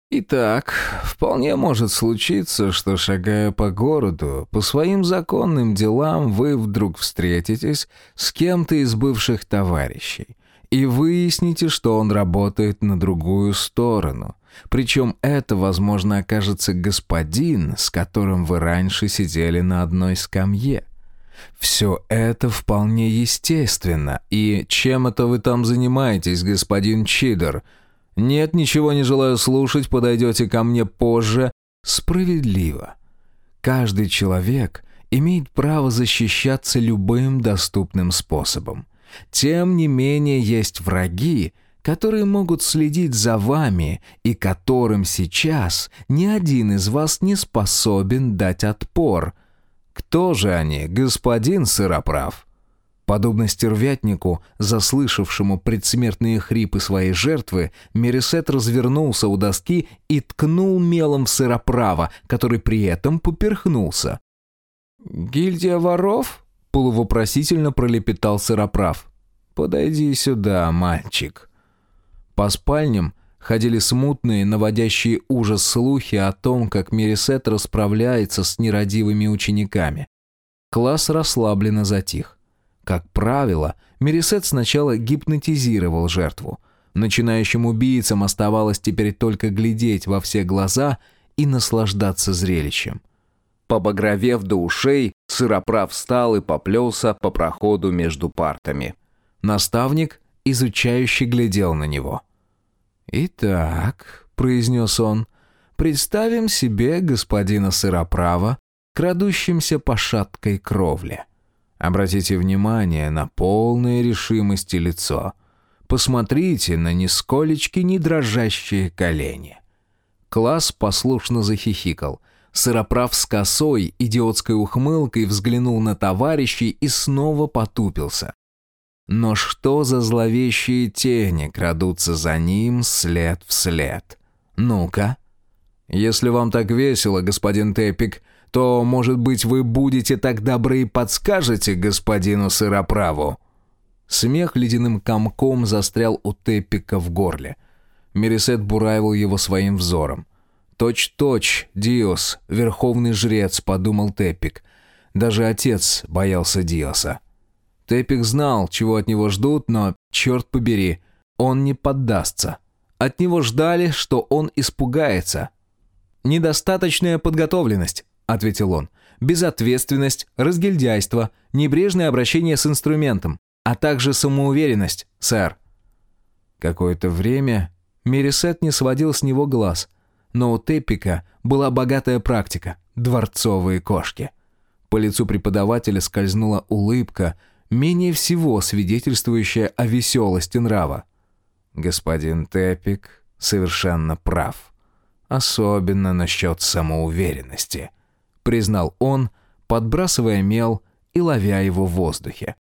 Итак, вполне может случиться, что, шагая по городу, по своим законным делам вы вдруг встретитесь с кем-то из бывших товарищей и выясните, что он работает на другую сторону. Причем это, возможно, окажется господин, с которым вы раньше сидели на одной скамье. Все это вполне естественно. И чем это вы там занимаетесь, господин Чидер? Нет, ничего не желаю слушать, подойдете ко мне позже. Справедливо. Каждый человек имеет право защищаться любым доступным способом. Тем не менее, есть враги, которые могут следить за вами и которым сейчас ни один из вас не способен дать отпор. Кто же они, господин Сыроправ? Подобно стервятнику, заслышавшему предсмертные хрипы своей жертвы, Мересет развернулся у доски и ткнул мелом в Сыроправа, который при этом поперхнулся. «Гильдия воров?» — полувопросительно пролепетал Сыроправ. «Подойди сюда, мальчик». По спальням ходили смутные, наводящие ужас слухи о том, как Мересет расправляется с нерадивыми учениками. Класс расслабленно затих. Как правило, Мересет сначала гипнотизировал жертву. Начинающим убийцам оставалось теперь только глядеть во все глаза и наслаждаться зрелищем. Побагровев до ушей, Сыроправ встал и поплелся по проходу между партами. Наставник изучающе глядел на него. «Итак», — произнес он, — «представим себе господина Сыроправа, крадущимся по шаткой кровле. Обратите внимание на полное решимости лицо. Посмотрите на нисколечки не дрожащие колени». Класс послушно захихикал. Сыроправ с косой, идиотской ухмылкой взглянул на товарищей и снова потупился. Но что за зловещие тени крадутся за ним след в след? Ну-ка. Если вам так весело, господин Тепик, то, может быть, вы будете так добры и подскажете господину Сыроправу?» Смех ледяным комком застрял у Тепика в горле. Мересет буравил его своим взором. «Точь-точь, Диос, верховный жрец», — подумал Тепик. Даже отец боялся Диоса. Тепик знал, чего от него ждут, но, черт побери, он не поддастся. От него ждали, что он испугается. «Недостаточная подготовленность», — ответил он. «Безответственность, разгильдяйство, небрежное обращение с инструментом, а также самоуверенность, сэр». Какое-то время Мересет не сводил с него глаз, но у Тепика была богатая практика — дворцовые кошки. По лицу преподавателя скользнула улыбка, менее всего свидетельствующая о веселости нрава. «Господин Тепик совершенно прав. Особенно насчет самоуверенности», — признал он, подбрасывая мел и ловя его в воздухе.